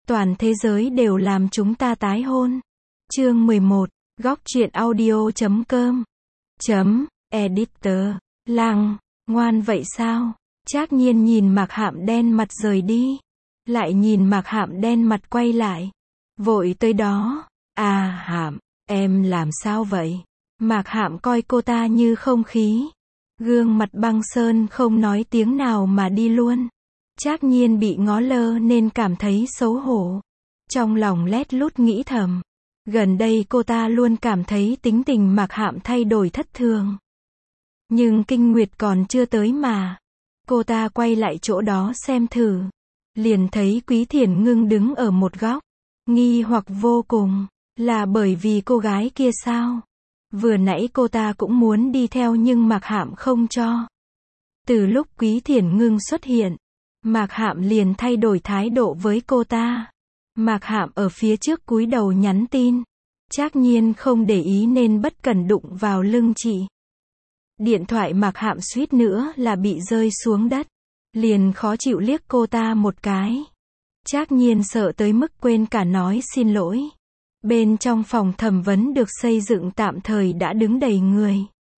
Toàn thế giới đều làm chúng ta tái hôn. Chương 11, góc truyện audio.com. Editor, Lăng, ngoan vậy sao? Trác Nhiên nhìn Mạc Hạm đen mặt rời đi. Lại nhìn Mạc Hạm đen mặt quay lại. Vội tới đó. À Hạm, em làm sao vậy? Mạc Hạm coi cô ta như không khí. Gương mặt băng sơn không nói tiếng nào mà đi luôn. Trác Nhiên bị ngó lơ nên cảm thấy xấu hổ. Trong lòng lét lút nghĩ thầm. Gần đây cô ta luôn cảm thấy tính tình Mạc Hạm thay đổi thất thường. Nhưng kinh nguyệt còn chưa tới mà. Cô ta quay lại chỗ đó xem thử. Liền thấy Quý Thiển Ngưng đứng ở một góc. Nghi hoặc vô cùng. Là bởi vì cô gái kia sao? Vừa nãy cô ta cũng muốn đi theo nhưng Mạc Hạm không cho. Từ lúc Quý Thiển Ngưng xuất hiện, Mạc Hạm liền thay đổi thái độ với cô ta. Mạc Hạm ở phía trước cúi đầu nhắn tin. Trác Nhiên không để ý nên bất cẩn đụng vào lưng chị. Điện thoại Mạc Hạm suýt nữa là bị rơi xuống đất. Liền khó chịu liếc cô ta một cái. Trác Nhiên sợ tới mức quên cả nói xin lỗi. Bên trong phòng thẩm vấn được xây dựng tạm thời đã đứng đầy người.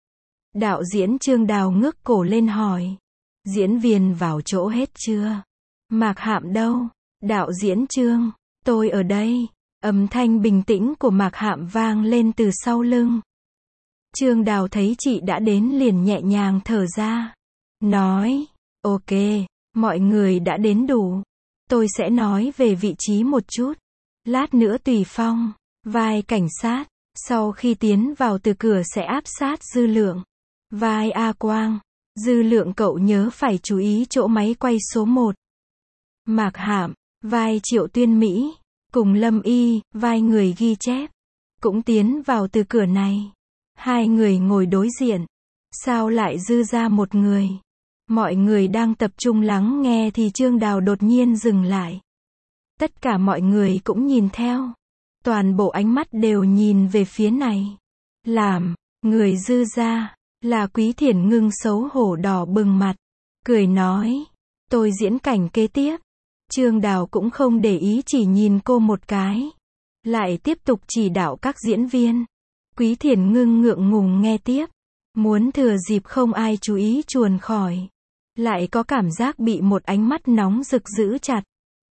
Đạo diễn Trương Đào ngước cổ lên hỏi. Diễn viên vào chỗ hết chưa? Mạc Hạm đâu? Đạo diễn Trương, tôi ở đây. Âm thanh bình tĩnh của Mạc Hạm vang lên từ sau lưng. Trương Đào thấy chị đã đến liền nhẹ nhàng thở ra. Nói, ok, mọi người đã đến đủ. Tôi sẽ nói về vị trí một chút. Lát nữa Tùy Phong, vai cảnh sát, sau khi tiến vào từ cửa sẽ áp sát Dư Lượng. Vai A Quang, Dư Lượng cậu nhớ phải chú ý chỗ máy quay số 1. Mạc Hạm, vai Triệu Tuyên Mỹ, cùng Lâm Y, vai người ghi chép, cũng tiến vào từ cửa này. Hai người ngồi đối diện. Sao lại dư ra một người? Mọi người đang tập trung lắng nghe thì Trương Đào đột nhiên dừng lại. Tất cả mọi người cũng nhìn theo. Toàn bộ ánh mắt đều nhìn về phía này. Làm, người dư ra, là Quý Thiển Ngưng xấu hổ đỏ bừng mặt. Cười nói, tôi diễn cảnh kế tiếp. Trương Đào cũng không để ý chỉ nhìn cô một cái. Lại tiếp tục chỉ đạo các diễn viên. Quý Thiển Ngưng ngượng ngùng nghe tiếp. Muốn thừa dịp không ai chú ý chuồn khỏi. Lại có cảm giác bị một ánh mắt nóng rực giữ chặt.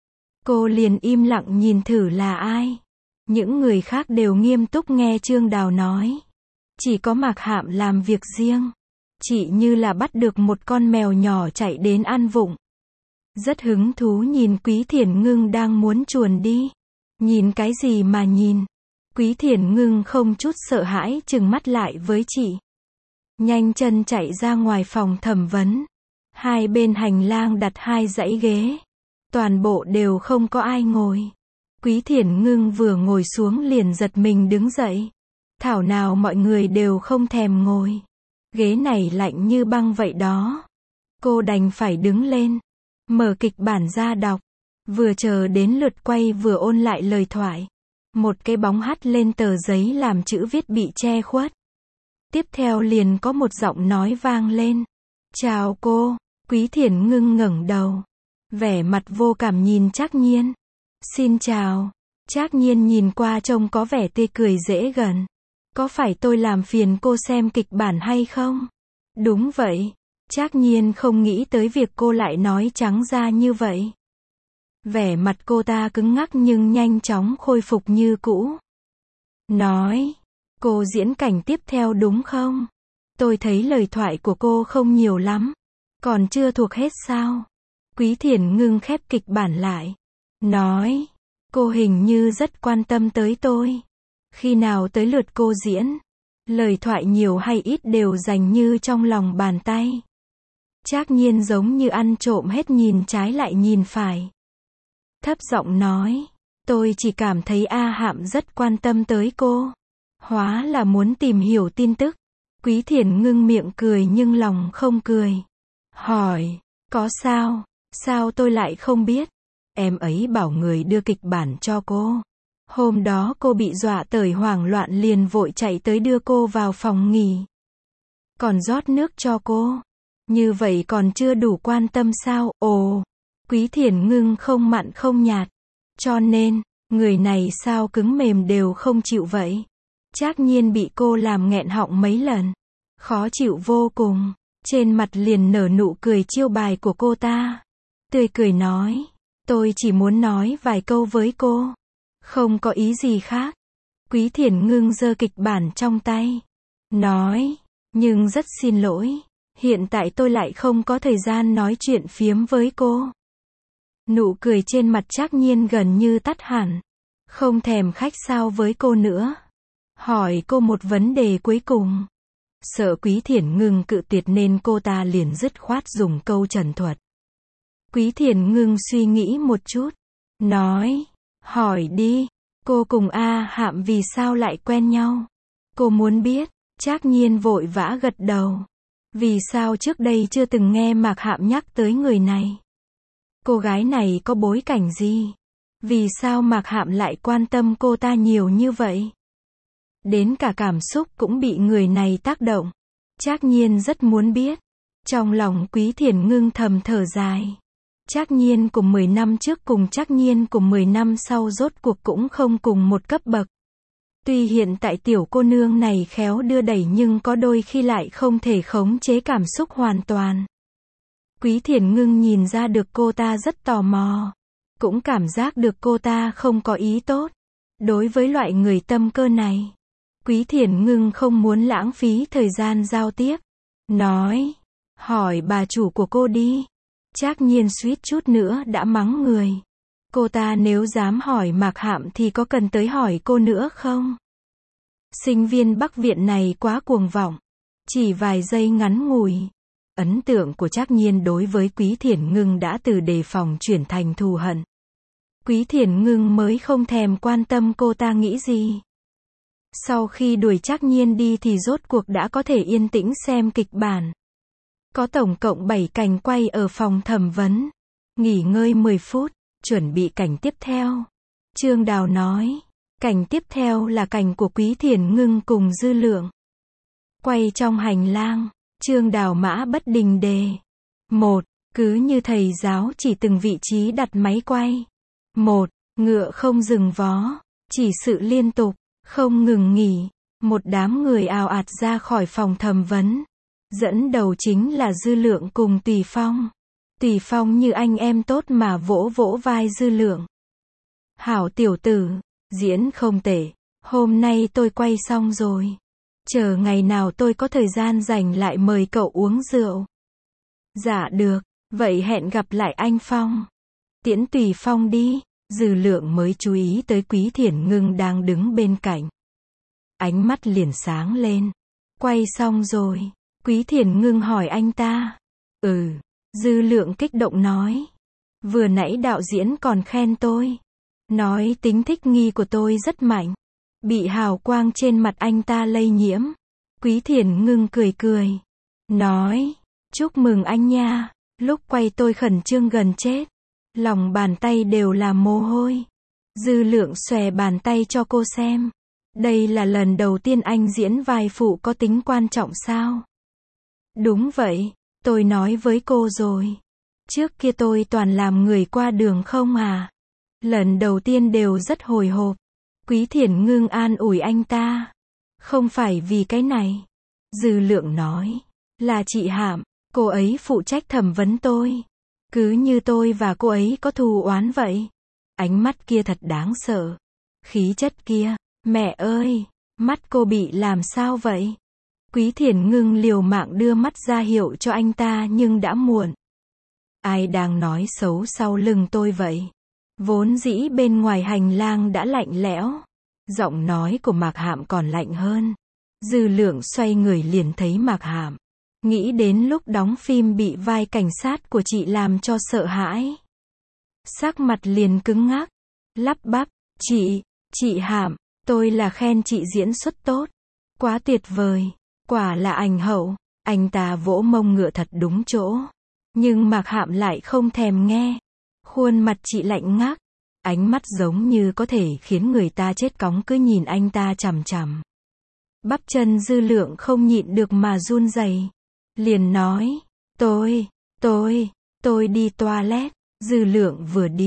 Cô liền im lặng nhìn thử là ai. Những người khác đều nghiêm túc nghe Trương Đào nói. Chỉ có Mạc Hạm làm việc riêng. Chị như là bắt được một con mèo nhỏ chạy đến ăn vụng. Rất hứng thú nhìn Quý Thiển Ngưng đang muốn chuồn đi. Nhìn cái gì mà nhìn? Quý Thiển Ngưng không chút sợ hãi trừng mắt lại với chị. Nhanh chân chạy ra ngoài phòng thẩm vấn. Hai bên hành lang đặt hai dãy ghế. Toàn bộ đều không có ai ngồi. Quý Thiển Ngưng vừa ngồi xuống liền giật mình đứng dậy. Thảo nào mọi người đều không thèm ngồi. Ghế này lạnh như băng vậy đó. Cô đành phải đứng lên. Mở kịch bản ra đọc. Vừa chờ đến lượt quay vừa ôn lại lời thoại. Một cái bóng hắt lên tờ giấy làm chữ viết bị che khuất. Tiếp theo liền có một giọng nói vang lên. Chào cô. Quý Thiển Ngưng ngẩng đầu. Vẻ mặt vô cảm nhìn Trác Nhiên. Xin chào. Trác Nhiên nhìn qua trông có vẻ tươi cười dễ gần. Có phải tôi làm phiền cô xem kịch bản hay không? Đúng vậy. Trác Nhiên không nghĩ tới việc cô lại nói trắng ra như vậy. Vẻ mặt cô ta cứng ngắc nhưng nhanh chóng khôi phục như cũ. Nói, cô diễn cảnh tiếp theo đúng không? Tôi thấy lời thoại của cô không nhiều lắm. Còn chưa thuộc hết sao? Quý Thiển Ngưng khép kịch bản lại. Nói, cô hình như rất quan tâm tới tôi. Khi nào tới lượt cô diễn? Lời thoại nhiều hay ít đều dành như trong lòng bàn tay. Trác Nhiên giống như ăn trộm hết nhìn trái lại nhìn phải. Thấp giọng nói, tôi chỉ cảm thấy A Hạm rất quan tâm tới cô. Hóa là muốn tìm hiểu tin tức. Quý Thiển Ngưng miệng cười nhưng lòng không cười. Hỏi, có sao? Sao tôi lại không biết? Em ấy bảo người đưa kịch bản cho cô. Hôm đó cô bị dọa tởi hoảng loạn liền vội chạy tới đưa cô vào phòng nghỉ. Còn rót nước cho cô. Như vậy còn chưa đủ quan tâm sao? Ồ, Quý Thiển Ngưng không mặn không nhạt. Cho nên, người này sao cứng mềm đều không chịu vậy. Trác Nhiên bị cô làm nghẹn họng mấy lần. Khó chịu vô cùng. Trên mặt liền nở nụ cười chiêu bài của cô ta. Tươi cười nói. Tôi chỉ muốn nói vài câu với cô. Không có ý gì khác. Quý Thiển Ngưng giơ kịch bản trong tay. Nói. Nhưng rất xin lỗi. Hiện tại tôi lại không có thời gian nói chuyện phiếm với cô. Nụ cười trên mặt Trác Nhiên gần như tắt hẳn. Không thèm khách sáo với cô nữa. Hỏi cô một vấn đề cuối cùng. Sợ Quý Thiển Ngưng cự tuyệt nên cô ta liền dứt khoát dùng câu trần thuật. Quý Thiển Ngưng suy nghĩ một chút. Nói. Hỏi đi. Cô cùng A Hạm vì sao lại quen nhau? Cô muốn biết. Trác Nhiên vội vã gật đầu. Vì sao trước đây chưa từng nghe Mạc Hạm nhắc tới người này? Cô gái này có bối cảnh gì? Vì sao Mạc Hạm lại quan tâm cô ta nhiều như vậy? Đến cả cảm xúc cũng bị người này tác động. Trác Nhiên rất muốn biết. Trong lòng Quý Thiển Ngưng thầm thở dài. Trác Nhiên cùng 10 năm trước cùng Trác Nhiên cùng 10 năm sau rốt cuộc cũng không cùng một cấp bậc. Tuy hiện tại tiểu cô nương này khéo đưa đẩy nhưng có đôi khi lại không thể khống chế cảm xúc hoàn toàn. Quý Thiển Ngưng nhìn ra được cô ta rất tò mò. Cũng cảm giác được cô ta không có ý tốt. Đối với loại người tâm cơ này, Quý Thiển Ngưng không muốn lãng phí thời gian giao tiếp. Nói. Hỏi bà chủ của cô đi. Trác Nhiên suýt chút nữa đã mắng người. Cô ta nếu dám hỏi Mạc Hạm thì có cần tới hỏi cô nữa không? Sinh viên Bắc Viện này quá cuồng vọng. Chỉ vài giây ngắn ngủi. Ấn tượng của Trác Nhiên đối với Quý Thiển Ngưng đã từ đề phòng chuyển thành thù hận. Quý Thiển Ngưng mới không thèm quan tâm cô ta nghĩ gì. Sau khi đuổi Trác Nhiên đi thì rốt cuộc đã có thể yên tĩnh xem kịch bản. Có tổng cộng 7 cảnh quay ở phòng thẩm vấn. Nghỉ ngơi 10 phút, chuẩn bị cảnh tiếp theo. Trương Đào nói. Cảnh tiếp theo là cảnh của Quý Thiển Ngưng cùng Dư Lượng. Quay trong hành lang. Trương Đào mã bất đình đề. 1. Cứ như thầy giáo chỉ từng vị trí đặt máy quay. 1. Ngựa không dừng vó. Chỉ sự liên tục, không ngừng nghỉ. Một đám người ào ạt ra khỏi phòng thẩm vấn. Dẫn đầu chính là Dư Lượng cùng Tùy Phong. Tùy Phong như anh em tốt mà vỗ vỗ vai Dư Lượng. Hảo tiểu tử, diễn không tệ. Hôm nay tôi quay xong rồi. Chờ ngày nào tôi có thời gian rảnh lại mời cậu uống rượu. Dạ được, vậy hẹn gặp lại anh Phong. Tiễn Tùy Phong đi. Dư Lượng mới chú ý tới Quý Thiển Ngưng đang đứng bên cạnh. Ánh mắt liền sáng lên. Quay xong rồi. Quý Thiển Ngưng hỏi anh ta. Dư Lượng kích động nói. Vừa nãy đạo diễn còn khen tôi. Nói tính thích nghi của tôi rất mạnh. Bị hào quang trên mặt anh ta lây nhiễm. Quý Thiển Ngưng cười cười. Nói. Chúc mừng anh nha. Lúc quay tôi khẩn trương gần chết. Lòng bàn tay đều là mồ hôi. Dư Lượng xòe bàn tay cho cô xem. Đây là lần đầu tiên anh diễn vai phụ có tính quan trọng sao? Đúng vậy, tôi nói với cô rồi. Trước kia tôi toàn làm người qua đường không à. Lần đầu tiên đều rất hồi hộp. Quý Thiển Ngưng an ủi anh ta. Không phải vì cái này. Dư Lượng nói. Là chị Hạm, cô ấy phụ trách thẩm vấn tôi. Cứ như tôi và cô ấy có thù oán vậy. Ánh mắt kia thật đáng sợ. Khí chất kia, mẹ ơi, mắt cô bị làm sao vậy? Quý Thiển Ngưng liều mạng đưa mắt ra hiệu cho anh ta nhưng đã muộn. Ai đang nói xấu sau lưng tôi vậy? Vốn dĩ bên ngoài hành lang đã lạnh lẽo. Giọng nói của Mạc Hạm còn lạnh hơn. Dư Lượng xoay người liền thấy Mạc Hạm. Nghĩ đến lúc đóng phim bị vai cảnh sát của chị làm cho sợ hãi. Sắc mặt liền cứng ngắc. Lắp bắp. Chị Hạm, tôi là khen chị diễn xuất tốt. Quá tuyệt vời. Quả là ảnh hậu. Anh ta vỗ mông ngựa thật đúng chỗ. Nhưng Mạc Hạm lại không thèm nghe. Khuôn mặt chị lạnh ngắt. Ánh mắt giống như có thể khiến người ta chết cóng cứ nhìn anh ta chằm chằm. Bắp chân Dư Lượng không nhịn được mà run rẩy. Liền nói. Tôi đi toilet. Dư Lượng vừa đi.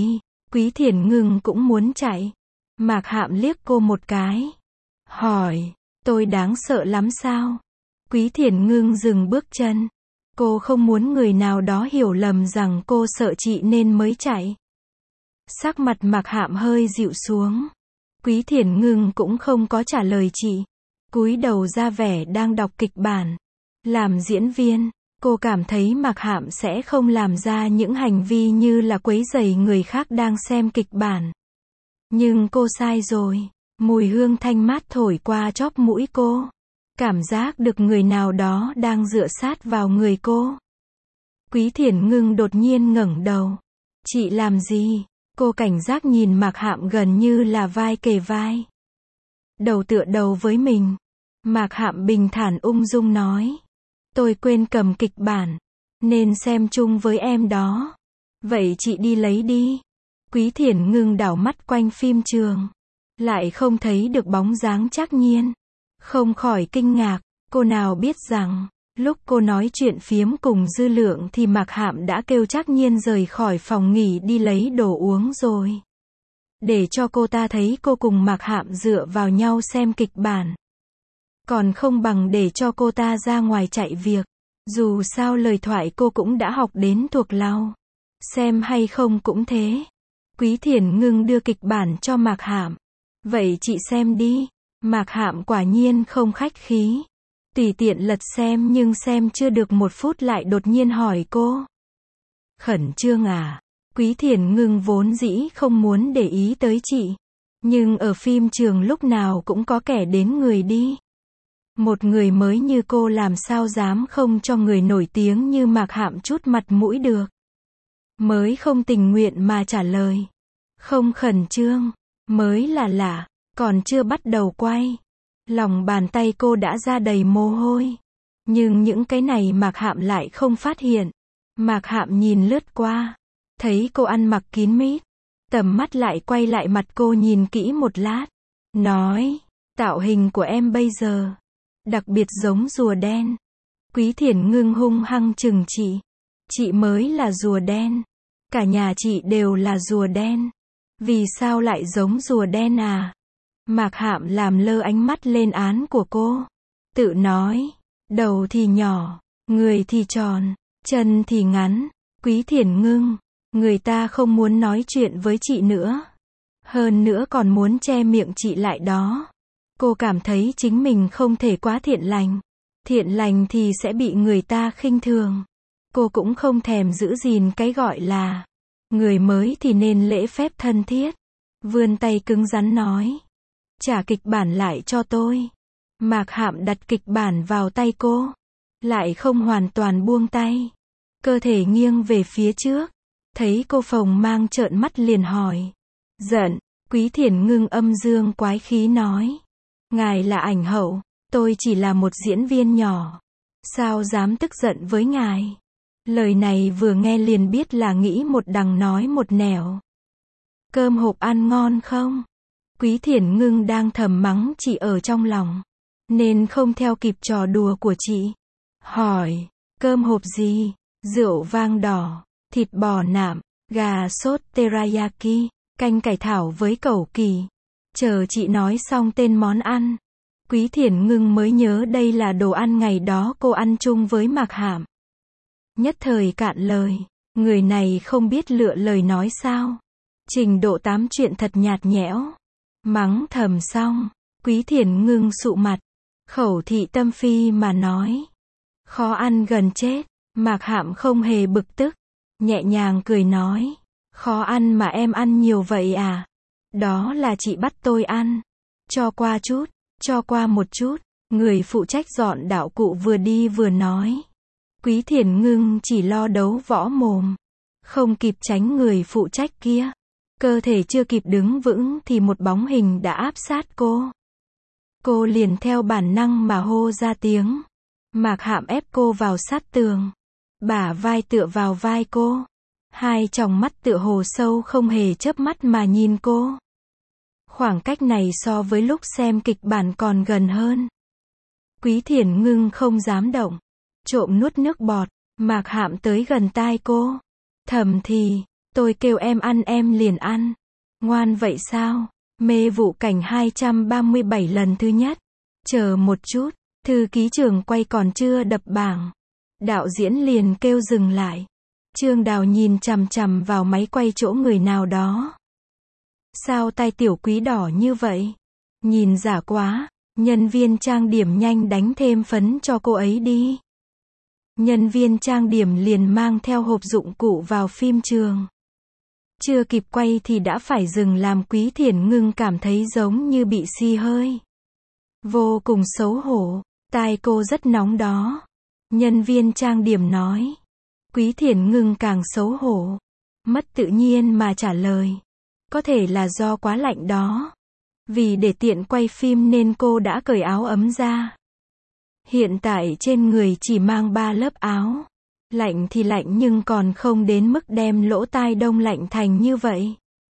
Quý Thiển Ngưng cũng muốn chạy. Mạc Hạm liếc cô một cái. Hỏi, tôi đáng sợ lắm sao? Quý Thiển Ngưng dừng bước chân. Cô không muốn người nào đó hiểu lầm rằng cô sợ chị nên mới chạy. Sắc mặt Mạc Hạm hơi dịu xuống. Quý Thiển Ngưng cũng không có trả lời chị. Cúi đầu ra vẻ đang đọc kịch bản. Làm diễn viên, cô cảm thấy Mạc Hạm sẽ không làm ra những hành vi như là quấy rầy người khác đang xem kịch bản. Nhưng cô sai rồi. Mùi hương thanh mát thổi qua chóp mũi cô. Cảm giác được người nào đó đang dựa sát vào người cô. Quý Thiển Ngưng đột nhiên ngẩng đầu. Chị làm gì? Cô cảnh giác nhìn Mạc Hạm gần như là vai kề vai. Đầu tựa đầu với mình. Mạc Hạm bình thản ung dung nói. Tôi quên cầm kịch bản. Nên xem chung với em đó. Vậy chị đi lấy đi. Quý Thiển Ngưng đảo mắt quanh phim trường. Lại không thấy được bóng dáng Trác Nhiên. Không khỏi kinh ngạc. Cô nào biết rằng, lúc cô nói chuyện phiếm cùng Dư Lượng thì Mạc Hạm đã kêu Trác Nhiên rời khỏi phòng nghỉ đi lấy đồ uống rồi. Để cho cô ta thấy cô cùng Mạc Hạm dựa vào nhau xem kịch bản. Còn không bằng để cho cô ta ra ngoài chạy việc. Dù sao lời thoại cô cũng đã học đến thuộc lòng. Xem hay không cũng thế. Quý Thiển Ngưng đưa kịch bản cho Mạc Hạm. Vậy chị xem đi. Mạc Hạm quả nhiên không khách khí. Tùy tiện lật xem nhưng xem chưa được một phút lại đột nhiên hỏi cô. Khẩn trương à? Quý Thiển Ngưng vốn dĩ không muốn để ý tới chị. Nhưng ở phim trường lúc nào cũng có kẻ đến người đi. Một người mới như cô làm sao dám không cho người nổi tiếng như Mạc Hạm chút mặt mũi được. Mới không tình nguyện mà trả lời. Không khẩn trương. Mới là lạ. Còn chưa bắt đầu quay. Lòng bàn tay cô đã ra đầy mồ hôi. Nhưng những cái này Mạc Hạm lại không phát hiện. Mạc Hạm nhìn lướt qua. Thấy cô ăn mặc kín mít. Tầm mắt lại quay lại mặt cô nhìn kỹ một lát. Nói, tạo hình của em bây giờ. Đặc biệt giống rùa đen. Quý Thiển Ngưng hung hăng chừng chị. Chị mới là rùa đen. Cả nhà chị đều là rùa đen. Vì sao lại giống rùa đen à? Mạc Hạm làm lơ ánh mắt lên án của cô. Tự nói, đầu thì nhỏ, người thì tròn, chân thì ngắn. Quý Thiển Ngưng, người ta không muốn nói chuyện với chị nữa. Hơn nữa còn muốn che miệng chị lại đó. Cô cảm thấy chính mình không thể quá thiện lành. Thiện lành thì sẽ bị người ta khinh thường. Cô cũng không thèm giữ gìn cái gọi là người mới thì nên lễ phép thân thiết. Vươn tay cứng rắn nói. Trả kịch bản lại cho tôi. Mạc Hạm đặt kịch bản vào tay cô. Lại không hoàn toàn buông tay. Cơ thể nghiêng về phía trước. Thấy cô phồng mang trợn mắt liền hỏi. Giận. Quý Thiển Ngưng âm dương quái khí nói. Ngài là ảnh hậu. Tôi chỉ là một diễn viên nhỏ. Sao dám tức giận với ngài? Lời này vừa nghe liền biết là nghĩ một đằng nói một nẻo. Cơm hộp ăn ngon không? Quý Thiển Ngưng đang thầm mắng chị ở trong lòng. Nên không theo kịp trò đùa của chị. Hỏi, cơm hộp gì? Rượu vang đỏ, thịt bò nạm, gà sốt teriyaki, canh cải thảo với cẩu kỳ. Chờ chị nói xong tên món ăn. Quý Thiển Ngưng mới nhớ đây là đồ ăn ngày đó cô ăn chung với Mạc Hạm. Nhất thời cạn lời. Người này không biết lựa lời nói sao. Trình độ tám chuyện thật nhạt nhẽo. Mắng thầm xong. Quý Thiển Ngưng sụ mặt. Khẩu thị tâm phi mà nói. Khó ăn gần chết. Mạc Hạm không hề bực tức. Nhẹ nhàng cười nói. Khó ăn mà em ăn nhiều vậy à? Đó là chị bắt tôi ăn. Cho qua chút. Cho qua một chút. Người phụ trách dọn đạo cụ vừa đi vừa nói. Quý Thiển Ngưng chỉ lo đấu võ mồm. Không kịp tránh người phụ trách kia. Cơ thể chưa kịp đứng vững thì một bóng hình đã áp sát cô. Cô liền theo bản năng mà hô ra tiếng. Mạc Hạm ép cô vào sát tường. Bả vai tựa vào vai cô. Hai tròng mắt tựa hồ sâu không hề chớp mắt mà nhìn cô. Khoảng cách này so với lúc xem kịch bản còn gần hơn. Quý Thiển Ngưng không dám động. Trộm nuốt nước bọt. Mạc Hạm tới gần tai cô. Thầm thì. Tôi kêu em ăn em liền ăn. Ngoan vậy sao? Mê vụ cảnh 237 lần thứ nhất. Chờ một chút, thư ký trường quay còn chưa đập bảng. Đạo diễn liền kêu dừng lại. Trương Đào nhìn chằm chằm vào máy quay chỗ người nào đó. Sao tai tiểu quý đỏ như vậy? Nhìn giả quá, nhân viên trang điểm nhanh đánh thêm phấn cho cô ấy đi. Nhân viên trang điểm liền mang theo hộp dụng cụ vào phim trường. Chưa kịp quay thì đã phải dừng làm Quý Thiển Ngưng cảm thấy giống như bị xì hơi. Vô cùng xấu hổ, tai cô rất nóng đó. Nhân viên trang điểm nói. Quý Thiển Ngưng càng xấu hổ. Mất tự nhiên mà trả lời. Có thể là do quá lạnh đó. Vì để tiện quay phim nên cô đã cởi áo ấm ra. Hiện tại trên người chỉ mang 3 lớp áo. Lạnh thì lạnh nhưng còn không đến mức đem lỗ tai đông lạnh thành như vậy.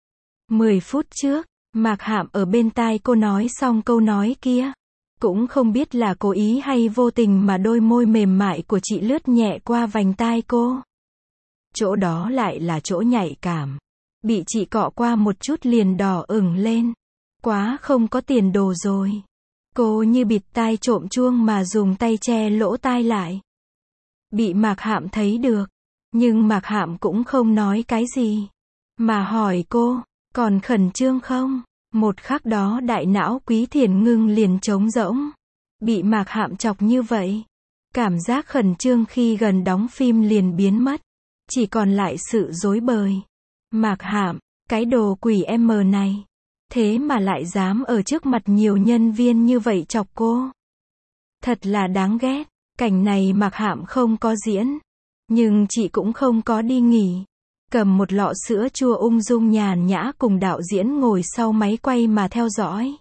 10 phút trước, Mạc Hạm ở bên tai cô nói xong câu nói kia. Cũng không biết là cố ý hay vô tình mà đôi môi mềm mại của chị lướt nhẹ qua vành tai cô. Chỗ đó lại là chỗ nhạy cảm. Bị chị cọ qua một chút liền đỏ ửng lên. Quá không có tiền đồ rồi. Cô như bịt tai trộm chuông mà dùng tay che lỗ tai lại. Bị Mạc Hạm thấy được. Nhưng Mạc Hạm cũng không nói cái gì. Mà hỏi cô, còn khẩn trương không? Một khắc đó đại não Quý Thiển Ngưng liền trống rỗng. Bị Mạc Hạm chọc như vậy. Cảm giác khẩn trương khi gần đóng phim liền biến mất. Chỉ còn lại sự rối bời. Mạc Hạm, cái đồ quỷ em này. Thế mà lại dám ở trước mặt nhiều nhân viên như vậy chọc cô. Thật là đáng ghét. Cảnh này Mạc Hạm không có diễn. Nhưng chị cũng không có đi nghỉ. Cầm một lọ sữa chua ung dung nhàn nhã cùng đạo diễn ngồi sau máy quay mà theo dõi.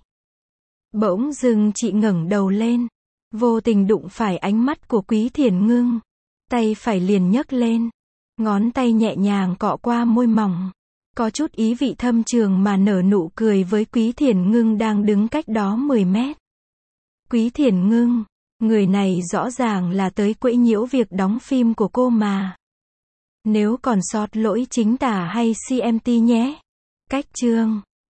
Bỗng dưng chị ngẩng đầu lên. Vô tình đụng phải ánh mắt của Quý Thiển Ngưng. Tay phải liền nhấc lên. Ngón tay nhẹ nhàng cọ qua môi mỏng. Có chút ý vị thâm trường mà nở nụ cười với Quý Thiển Ngưng đang đứng cách đó 10 mét. Quý Thiển Ngưng, người này rõ ràng là tới quấy nhiễu việc đóng phim của cô mà. Nếu còn sót lỗi chính tả hay CMT nhé. Cách chương